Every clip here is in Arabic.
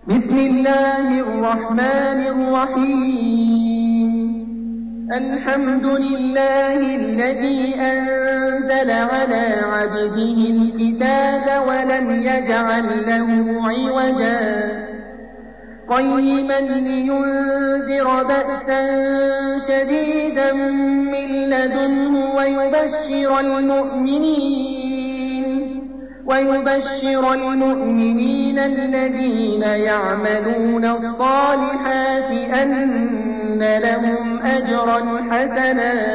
بسم الله الرحمن الرحيم. الحمد لله الذي أنزل على عبده الكتاب ولم يجعل له عوجا قيما لينذر بأسا شديدا من لدنه ويبشر المؤمنين الذين يعملون الصالحات أن لهم أجرا حسنا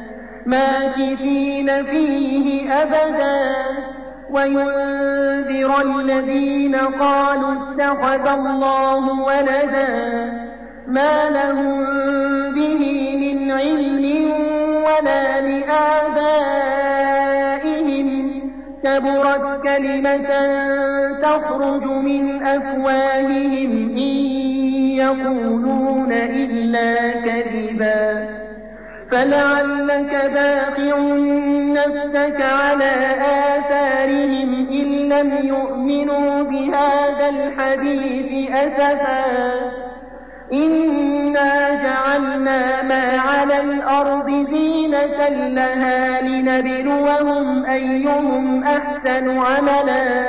ماكثين فيه أبدا وينذر الذين قالوا اتخذ الله ولدا ما لهم به من علم ولا لآبائهم كبرت كلمة تخرج من أفواههم إن يقولون إلا كذبا فلعلك باخع نفسك على آثارهم إن لم يؤمنوا بهذا الحديث أسفا إنا جعلنا ما على الأرض زينة لها لنبلوهم أيهم أحسن عملا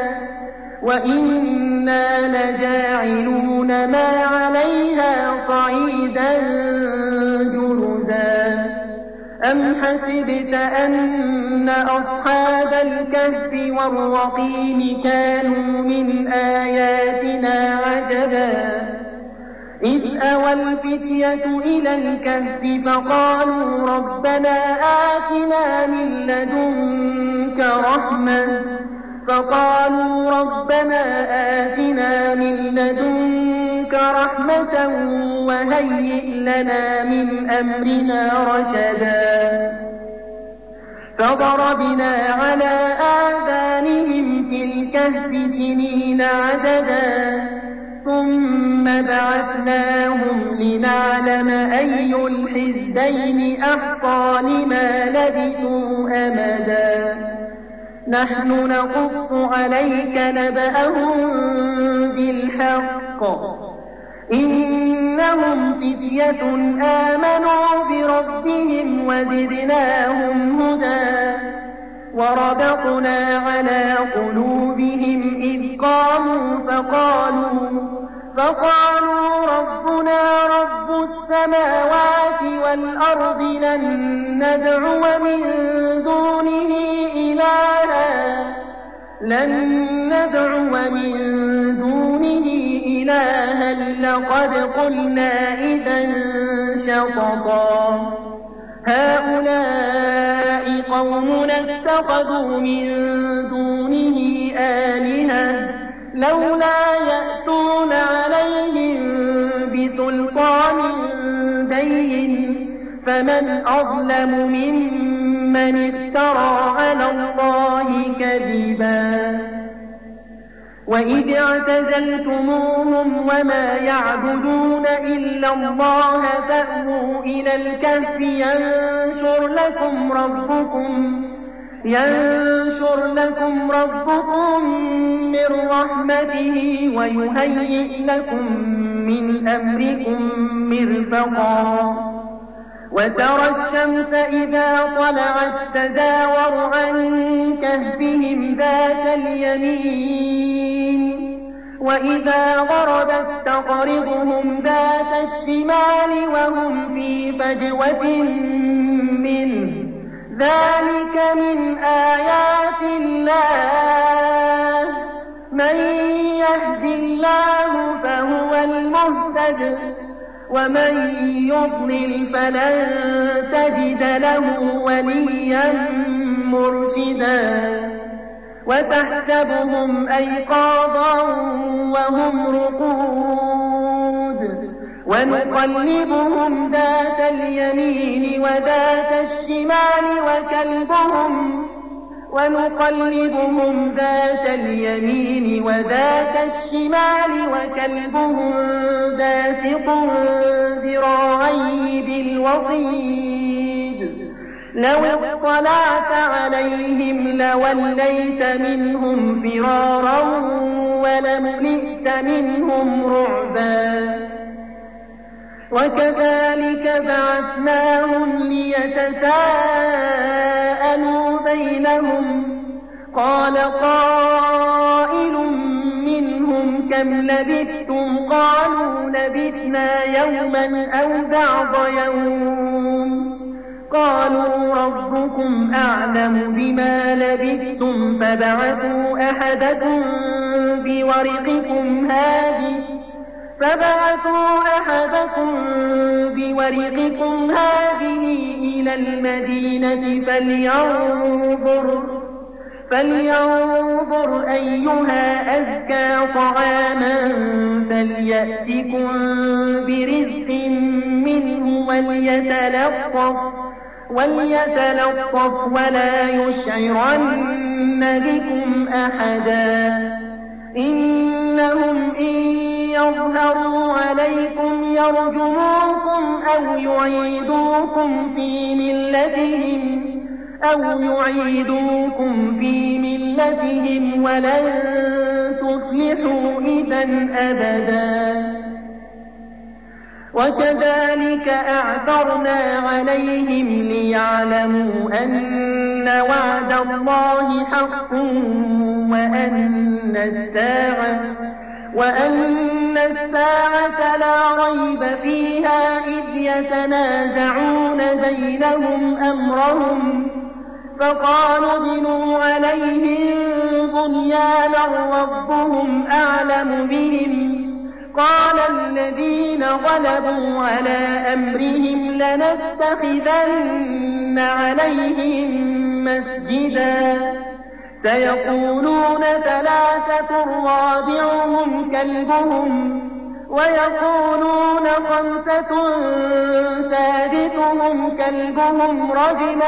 وإنا لجاعلون ما عليها صعيدا جرزا أم حسبت أن أصحاب الكهف والرقيم كانوا من آياتنا عجبا إذ أوى الفتية إلى الكهف فقالوا ربنا آتنا من لدنك رحمة وهيئ لنا من أمرنا رشدا فضربنا على آذانهم في الكهف سنين عددا ثم بعثناهم لنعلم أي الحزبين أحصى لما لبثوا أمدا نحن نقص عليك نبأهم بالحق إنهم فتية آمنوا بربهم وزدناهم هدى وربطنا على قلوبهم إذ قاموا فقالوا ربنا رب السماوات والأرض لن ندعو من دونه إلها لقد قلنا إذا شططا هؤلاء قومنا اتخذوا من دونه آلهة لولا يأتون عليهم بسلطان بين فمن أظلم ممن افترى على الله كذبا وإذ اعتزلتموهم وما يعبدون إلا الله فأووا إلى الكهف ينشر لكم ربكم من رحمته ويهيئ لكم من أمركم مرفقا وترى الشمس إذا طلعت تزاور عن كهفهم ذات اليمين وإذا غربت تقرضهم ذات الشمال وهم في فجوة منه ذلك من آيات الله من يهد الله فهو المهتد ومن يضلل فلن تجد له وليا مرشدا وتحسبهم أيقاظا وهم رقود ونقلبهم ذات اليمين وذات الشمال وكلبهم باسط ذراعيه بالوصيد لو اطلعت عليهم لوليت منهم فرارا ولملئت منهم رعبا وكذلك بعثناهم ليتساءلوا بينهم قال قائل منهم كم لبثتم قالوا لبثنا يوما أو بعض يوم قالوا ربكم أعلم بما لبثتم فبعثوا أحدكم بورقكم هذه إلى المدينة فلينظر أيها أزكى طعاما فليأتكم برزق منه وليتلطف ولا يشعرن بكم أحدا إنهم إن يظهروا عليكم يرجموكم أو يعيدوكم في ملتهم ولن تفلحوا إذا أبدا وكذلك أعثرنا عليهم ليعلموا أن وعد الله حق وأن الساعة لا ريب فيها إذ يتنازعون بينهم أمرهم فقالوا ابنوا عليهم بنيانا ربهم أعلم بهم قال الذين غلبوا على أمرهم لنتخذن عليهم مسجدا سيقولون ثلاثة رابعهم كلبهم ويقولون خمسة سادسهم كلبهم رجما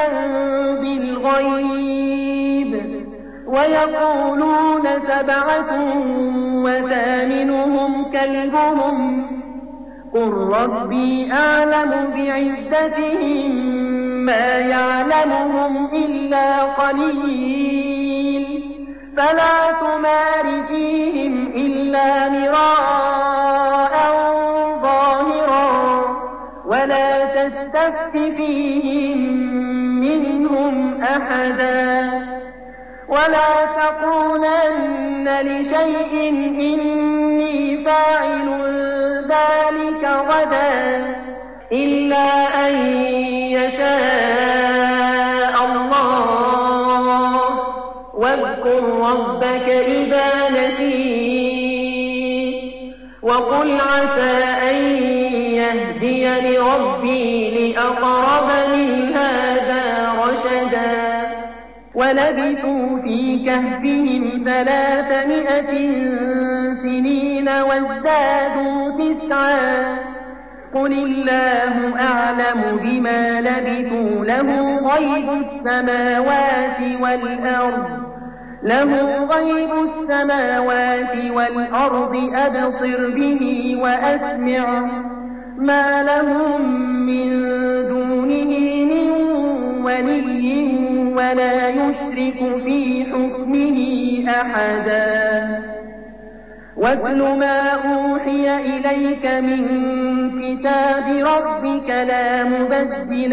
بالغيب ويقولون سبعة وثامنهم كلبهم قل ربي أعلم بعدتهم ما يعلمهم إلا قليل فلا تمار فيهم إلا مراء ظاهرا ولا تستفت فيهم منهم أحدا ولا تقولن لشيء إني فاعل ذلك غدا إلا أن يشاء الله واذكر ربك إذا نسيت وقل عسى أن يهديني ربي لأقرب من هذا رشدا ولبثوا في كهفهم 300 سنين وازدادوا 9 قل الله أعلم بما لبثوا له غيب السماوات والأرض أبصر به وأسمع ما لهم من دونه من ولي ولا يشرك في حكمه أحدا واتل ما أوحي إليك من كتاب ربك لا مبدل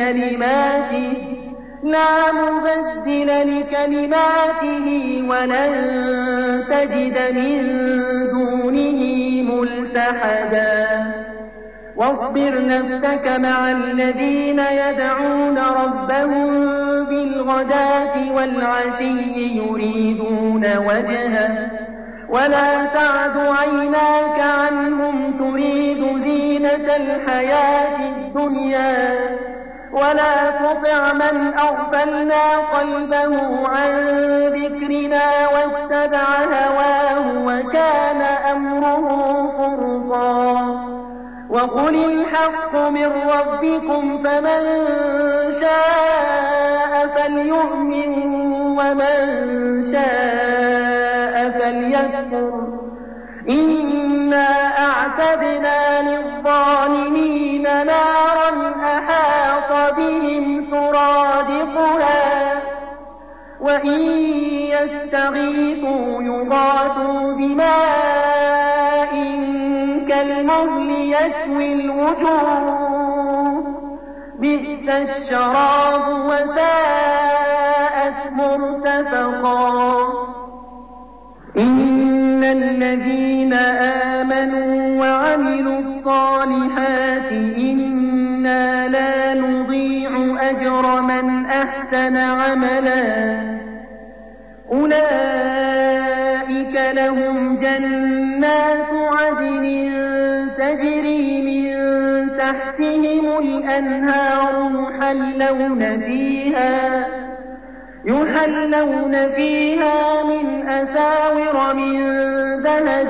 لكلماته ولن تجد من دونه ملتحدا واصبر نفسك مع الذين يدعون ربهم بالغداة والعشي يريدون وجهه ولا تعد عيناك عنهم تريد زينة الحياة الدنيا ولا تطع من أغفلنا قلبه عن ذكرنا واتبع هواه وكان أمره فرطا وقل الحق من ربكم فمن شاء فليؤمن ومن شاء فليكفر إنا أعتدنا للظالمين نارا أحاط بهم سرادقها وإن يستغيثوا يغاثوا بماء كالمهل يشوي الوجوه بئس الشراب وساءت مرتفقا إن الذين آمنوا وعملوا الصالحات إنا لا نضيع أجر من أحسن عملا أولئك لهم جنات عدن تجري من تحتهم الأنهار يحلون فيها من أساور من ذهب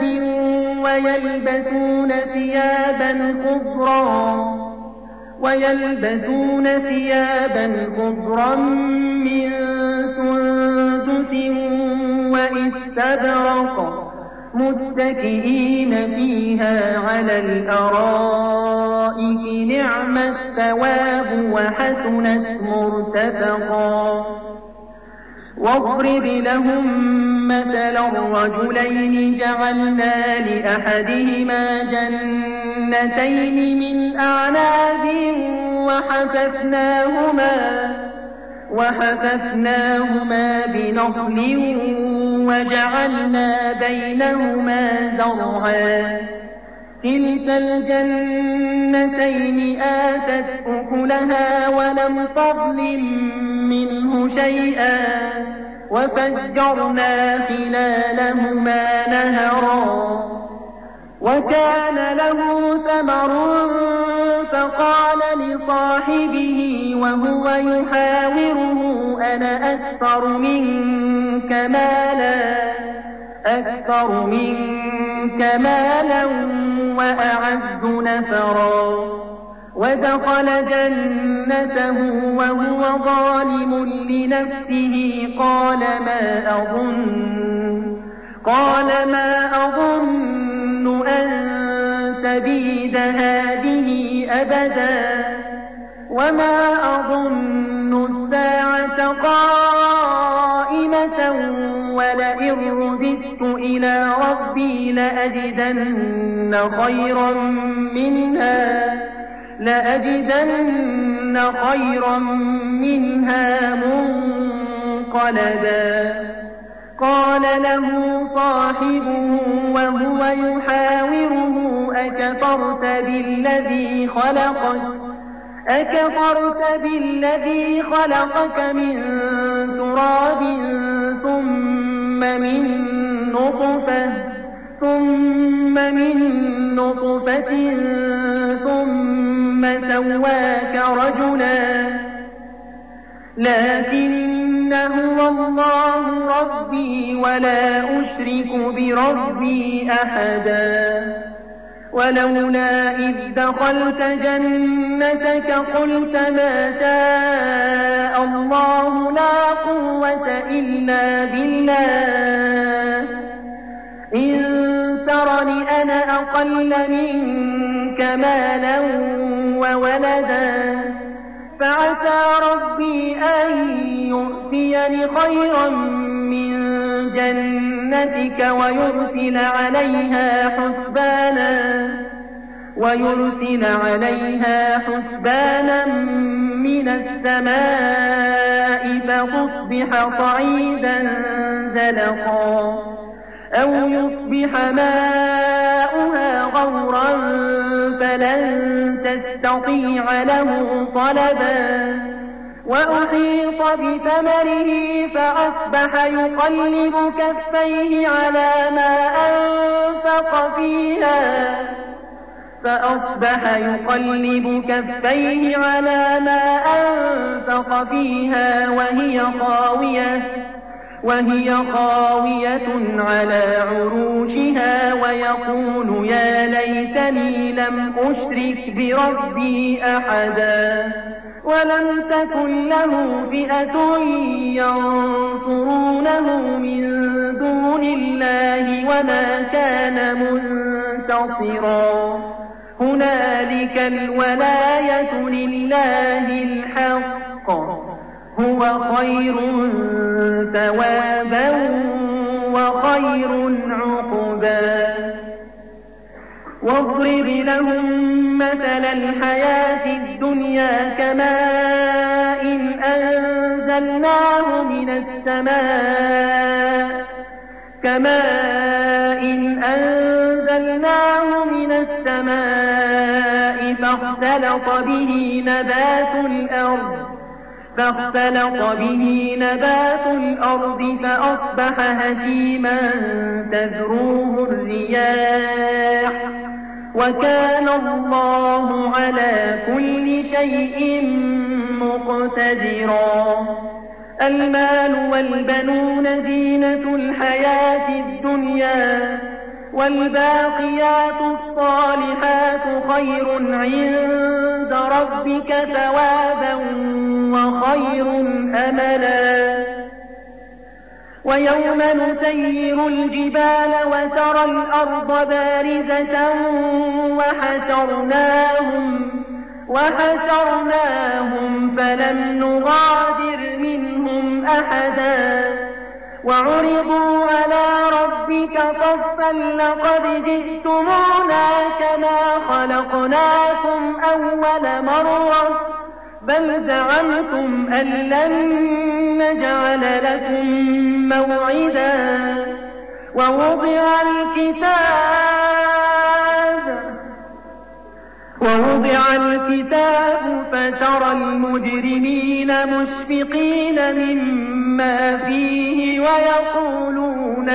ويلبسون ثيابا خضرا من سندس واستبرق متكئين فيها على الأرائك نعم الثواب وحسنت مرتفقا واضرب لهم مثلا الرجلين جعلنا لأحدهما جنتين من أعناب وحففناهما بنخل وجعلنا بينهما زرعا كلتا الجنتين آتت أكلها ولم تظلم منه شيئا وفجرنا خلالهما نهرا وكان له ثمر فقال لصاحبه وهو يحاوره أنا أكثر منك مالا وأعز نفرا ودخل جنته وهو ظالم لنفسه قال ما أظن أن تبيد هذه أبدا وما أظن الساعة قائمة ولئن رددت إلى ربي لأجدن خيرا منها منقلبا قال له صاحبه وهو يحاوره أكفرت بالذي خلقك من تراب ثم من نطفة ثم سواك رجلا لكن هو الله ربي ولا أشرك بربي أحدا ولولا إذ دخلت جنتك قلت ما شاء الله لا قوة إلا بالله إن ترني أنا أقل منك مالا وولدا فعسى ربي أن يؤتيني خيرا من جنتك ويرسل عليها حسبانا من السماء فتصبح صعيدا زلقا أو يصبح ماؤها غورا فلن تستطيع له طلبا وأحيط بثمره فأصبح يقلب كفيه على ما أنفق فيها وهي خاوية على عروشها ويقول يا ليتني لم أشرك بربي أحدا ولم تكن له فئة ينصرونه من دون الله وما كان منتصرا هنالك الولاية لله الحق هو خير ثوابا وخير عقبا واضرب لهم مثل الحياة الدنيا كماء أنزلناه من السماء فاختلط به نبات الأرض فأصبح هشيما تذروه الرياح وكان الله على كل شيء مقتدرا المال والبنون زينة الحياة الدنيا والباقيات الصالحات خير عند ربك ثوابا وخير أملا ويوم نسير الجبال وترى الأرض بارزة وحشرناهم فلم نغادر منهم أحدا وعرضوا على ربك صفا لقد جئتمونا كما خلقناكم أول مرة بل زعمتم أن لن نجعل لكم موعدا ووضع الكتاب فترى المجرمين مشفقين مما فيه ويقولون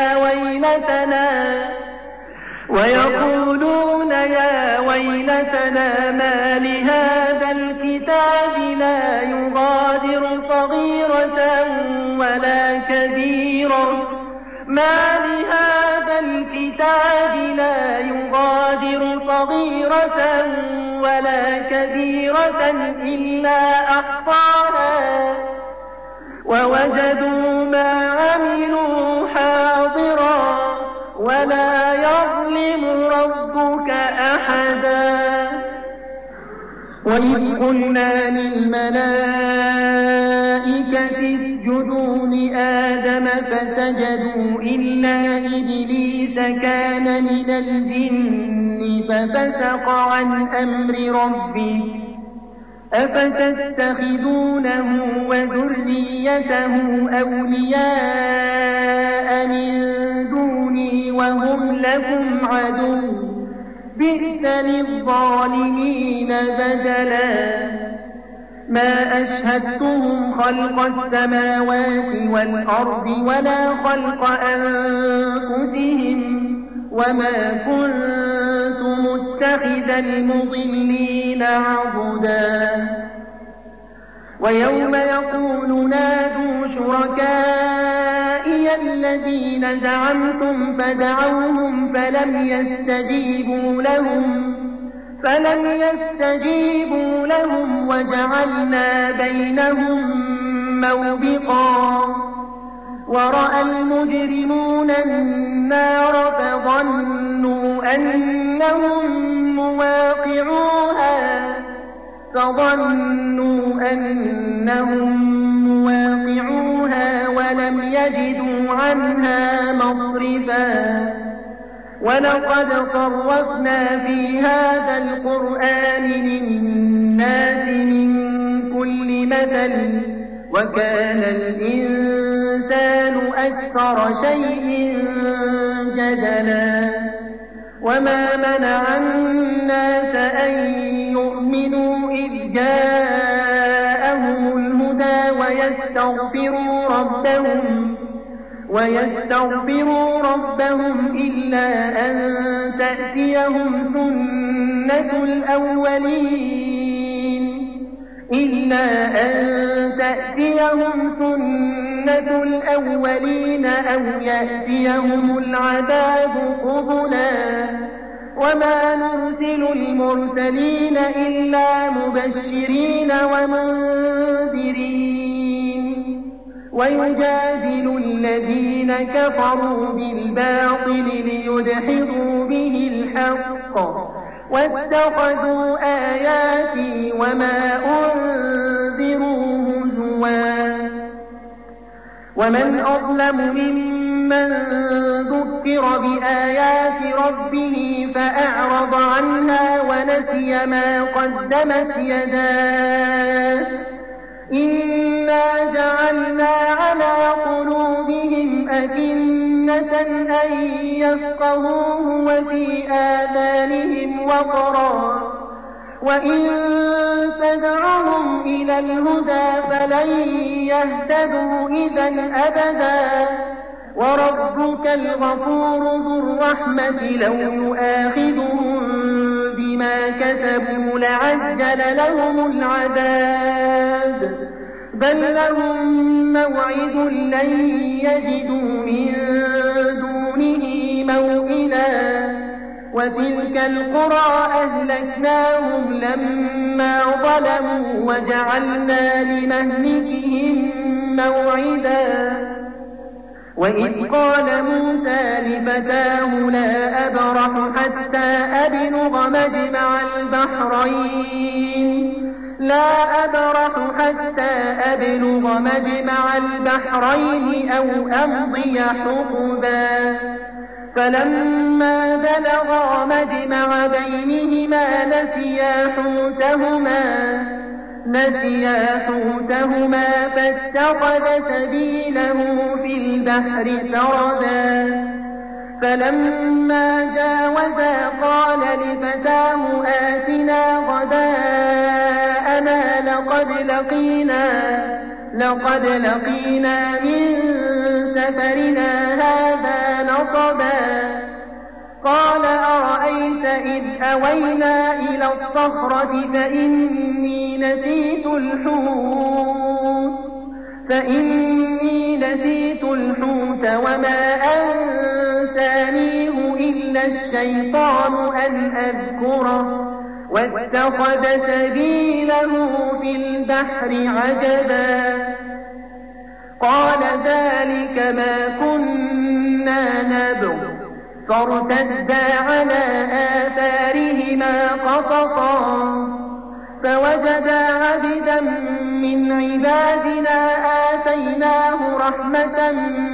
يا ويلتنا ما لهذا الكتاب لا يغادر صغيرة ولا كبيرة إلا أحصاها ووجدوا ما عملوا حاضرا ولا يظلم ربك أحدا وإذ قلنا للملائكة اسجدوا لآدم فسجدوا إلا إبليس كان من الجن ففسق عن أمر ربه أفتتخذونه وذريته أولياء من دوني وهم لكم عدو بئس للظالمين بدلا ما أشهدتهم خلق السماوات والأرض ولا خلق أنفسهم وما كنت متخذ المضلين عضدا ويوم يقول نادوا شركائي الذين زعمتم فدعوهم فلم يستجيبوا لهم وجعلنا بينهم موبقا ورأى المجرمون النار فظنوا أنهم مواقعوها ولم يجدوا عنها مصرفا ولقد صرفنا في هذا القرآن للناس من كل مثل وكان الإنسان أكثر شيء جدلا وما منع الناس أن يؤمنوا إذ جاءهم الهدى ويستغفروا ربهم إلا أن تأتيهم سنة الأولين أو يأتيهم العذاب قبلا وما نرسل المرسلين إلا مبشرين ومنذرين ويجادل الذين كفروا بالباطل ليدحضوا به الحق واتخذوا آياتي وما أنذروا هزوا سُوًّا ومن أظلم ممن ذكر بآيات ربه فأعرض عنها ونسي ما قدمت يداه إنا جعلنا على قلوبهم أكنة أن يفقهوه وفي آذانهم وقرا وإن تدعهم إلى الهدى فلن يهتدوا إذا أبدا وربك الغفور ذو الرحمة لو يؤاخذهم بما كسبوا لعجل لهم العذاب بل لهم موعد لن يجدوا من دونه موئلا وتلك القرى أهلكناهم لما ظلموا وجعلنا لمهلكهم موعدا وإذ قال موسى لفتاه لا أبرح حتى أبلغ مجمع البحرين أو أمضي حقبا فلما بلغا مجمع بينهما نسيا حوتهما فاتخذ سبيله في البحر سربا فلما جاوزا قال لفتاه آتنا غداءنا لقد لقينا من سفرنا هذا نصبا قال أرأيت إذ أوينا إلى الصخرة فإني نسيت الحوت وما أنسانيه إلا الشيطان أن أذكره واتخذ سبيله في البحر عجبا قال ذلك ما كنا نبغ فارتدا على آثارهما قصصا فوجدا عبدا من عبادنا آتيناه رحمة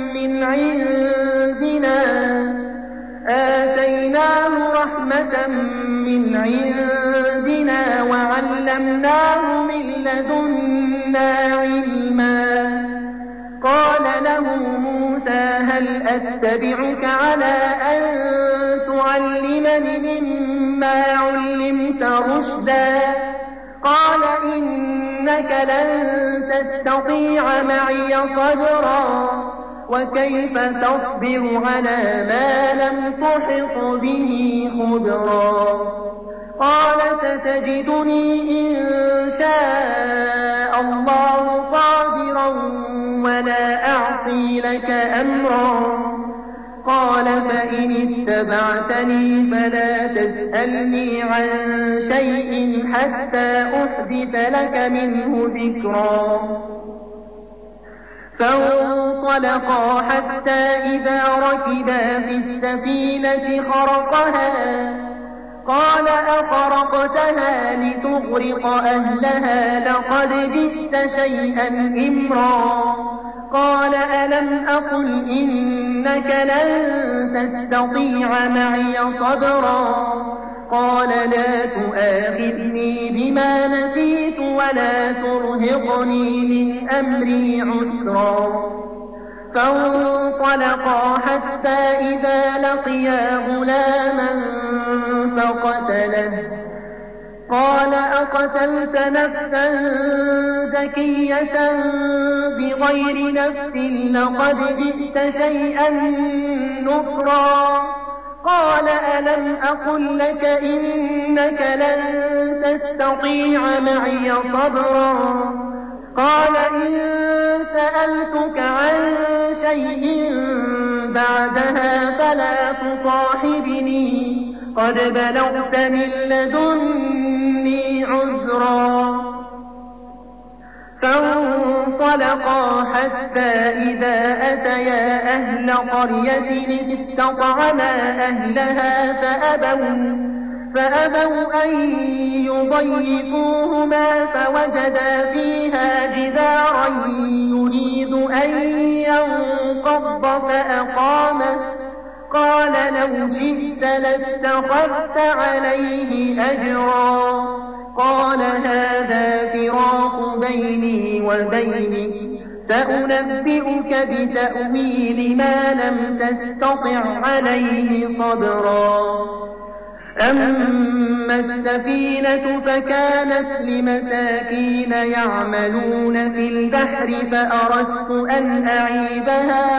من عندنا وعلمناه من لدنا علما قال له موسى هل أتبعك على أن تعلمني مما علمت رشدا قال إنك لن تستطيع معي صبرا وكيف تصبر على ما لم تحط به خبرا قال ستجدني إن شاء الله صابرا ولا أعصي لك أمرا قال فإن اتبعتني فلا تسألني عن شيء حتى أحدث لك منه ذكرا فانطلقا حتى إذا ركبا في السفينة خرقها قال أخرقتها لتغرق أهلها لقد جئت شيئا إمرا قال ألم أقل إنك لن تستطيع معي صبرا قال لا تؤاخذني بما نسيت ولا ترهقني من أمري عسرا فانطلقا حتى إذا لقيا غلاما فقتله قال أقتلت نفسا زكية بغير نفس لقد جئت شيئا نكرا قال ألم أقل لك إنك لن تستطيع معي صبرا قال إن سألتك عن شيء بعدها فلا تصاحبني قد بلغت من لدني عذرا فانطلقا حتى إذا أتيا أهل قرية استطعما أهلها فأبوا أن يضيفوهما فوجدا فيها جدارا يريد أن ينقض فأقامه قال لو شئت لاتخذت عليه أجرا قال هذا فراق بيني وبينك سأنبئك بتأويل ما لم تستطع عليه صبرا أما السفينة فكانت لمساكين يعملون في البحر فأردت أن أعيبها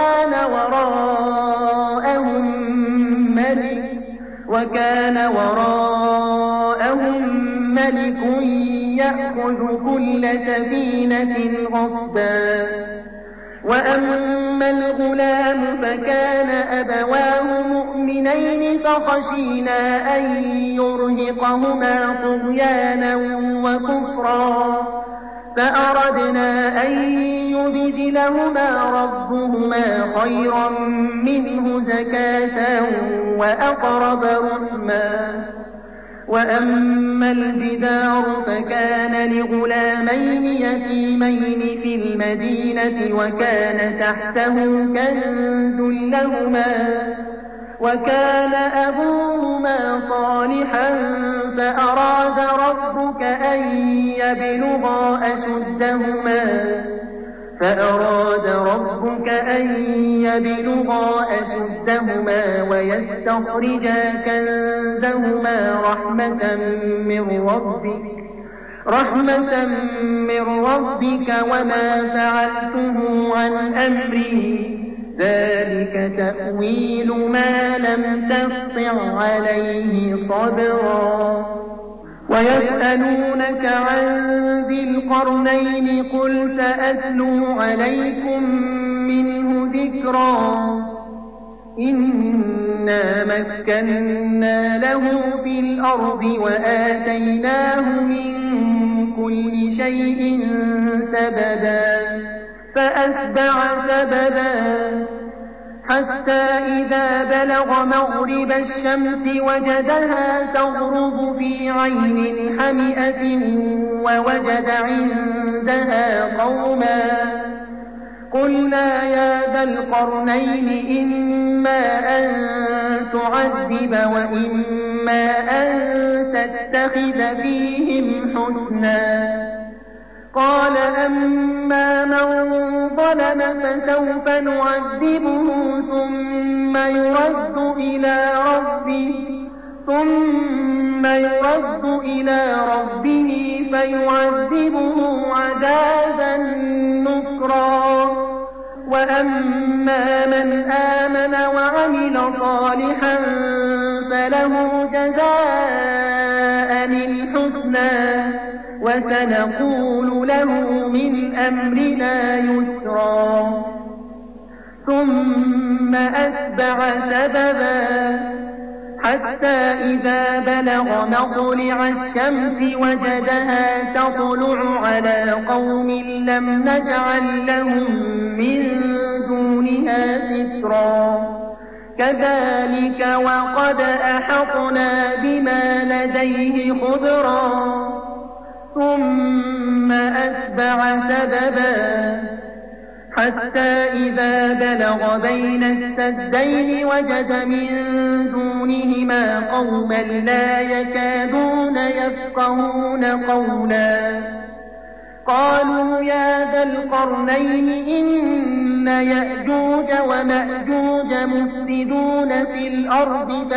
وكان وراءهم ملك يأخذ كل سفينة غصبا وأما الغلام فكان أبواه مؤمنين فخشينا أن يرهقهما طغيانا وكفرا فأردنا أن يبدلهما ربهما خيرا منه زكاة وأقرب رحما وأما الجدار فكان لغلامين يتيمين في المدينة وكان تحته كنز لهما وكان أبوهما صالحا فأراد ربك أن يبلغا أشدهما ويستخرجا كنزهما رحمة من ربك وما فعلته عن أمري ذلك تأويل ما لم تسطع عليه صبرا ويسألونك عن ذي القرنين قل سأتلو عليكم منه ذكرا إنا مكنا له في الأرض وآتيناه من كل شيء سببا فأتبع سببا حتى إذا بلغ مغرب الشمس وجدها تغرب في عين حمئة ووجد عندها قوما قلنا يا ذا القرنين إما أن تعذب وإما أن تتخذ فيهم حسنا قال أما من ظلم فسوف نعذبه ثم يرد إلى ربه فيعذبه عذابا نكرا وأما من آمن وعمل صالحا فله جزاء الحسنى وسنقول له من أمرنا يسرا ثم أتبع سببا حتى إذا بلغ مطلع الشمس وجدها تطلع على قوم لم نجعل لهم من دونها سترا كذلك وقد أحطنا بما لديه خبرا ثم أتبع سببا حتى إذا بلغ بين السدين وجد من دونهما قوما لا يكادون يفقهون قولا قالوا يا ذا القرنين إن يأجوج ومأجوج مفسدون في الأرض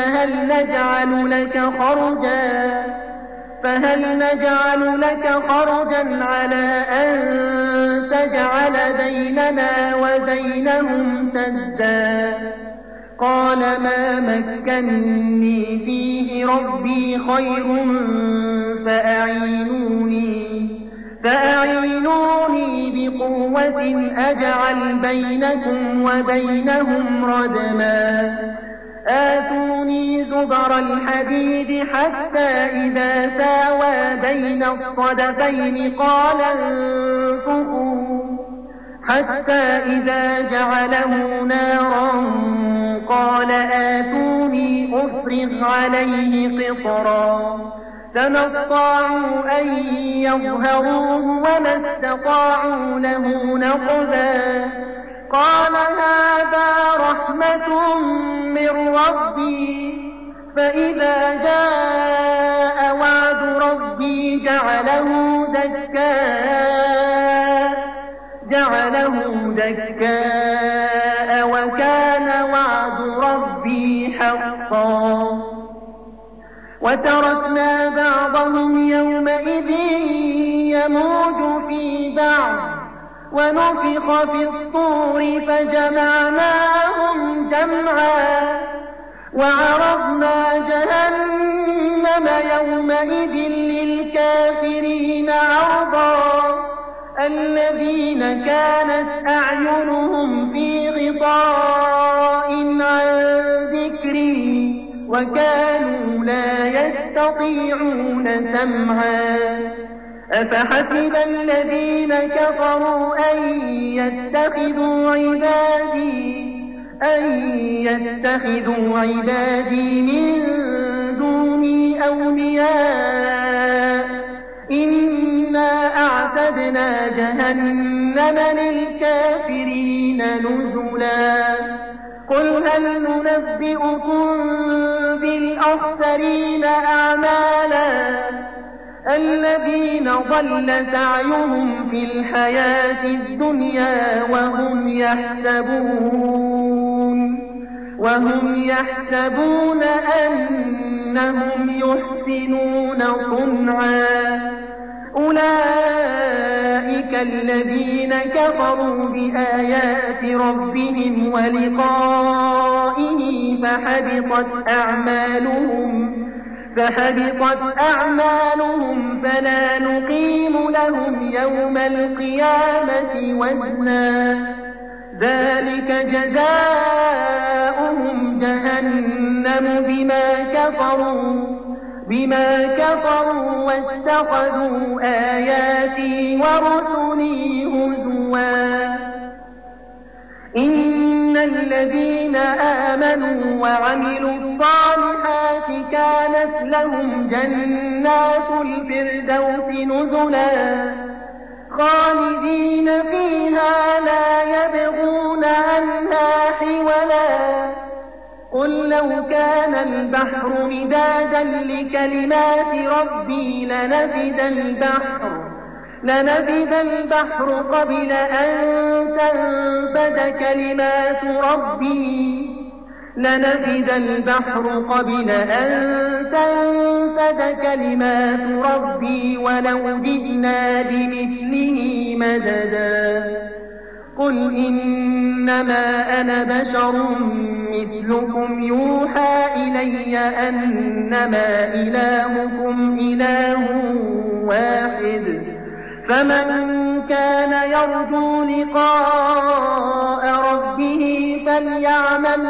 فهل نجعل لك خرجا على أن تجعل بيننا وبينهم سدا قال ما مكني فيه ربي خير فأعينوني بقوة أجعل بينكم وبينهم ردما آتوني زبر الحديد حتى إذا ساوى بين الصدفين قال انفخوا حتى إذا جعله نارا قال آتوني أفرغ عليه قطرا فما استطاعوا أن يظهروه وما استطاعوا له نقبا قال هذا رحمة من ربي فإذا جاء وعد ربي جعله دكاء وكان وعد ربي حقا وتركنا بعضهم يومئذ يموج في بعض ونفخ في الصور فجمعناهم جمعا وعرضنا جهنم يومئذ للكافرين عرضا الذين كانت أعينهم في غطاء عن ذكري وكانوا لا يستطيعون سمعا أفحسب الذين كفروا أن يتخذوا عبادي من دوني أولياء إنا أعتدنا جهنم للكافرين نزلا قل هل ننبئكم بالأخسرين أعمالا الذين ضل سعيهم في الحياة الدنيا وهم يحسبون أنهم يحسنون صنعا أولئك الذين كفروا بآيات ربهم ولقائه فحبطت أعمالهم فلا نقيم لهم يوم القيامة وزنا ذلك جزاؤهم جهنم بما كفروا واتخذوا آياتي ورسلي هزوا إن الذين آمنوا وعملوا الصالحات كانت لهم جنات الفردوس نزلا خالدين فيها لا يبغون عنها حولا قل لو كان البحر مدادا لكلمات ربي لنفد البحر قبل أن تنفد كلمات ربي ولو جئنا بمثله مددا قل إنما أنا بشر مثلكم يوحى إلي أنما إلهكم إله واحد فمن كان يرجو لقاء ربه فليعمل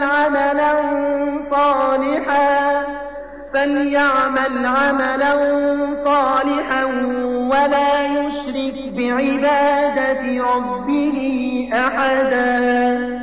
عملا صالحا ولا يشرك بعبادة ربه أحدا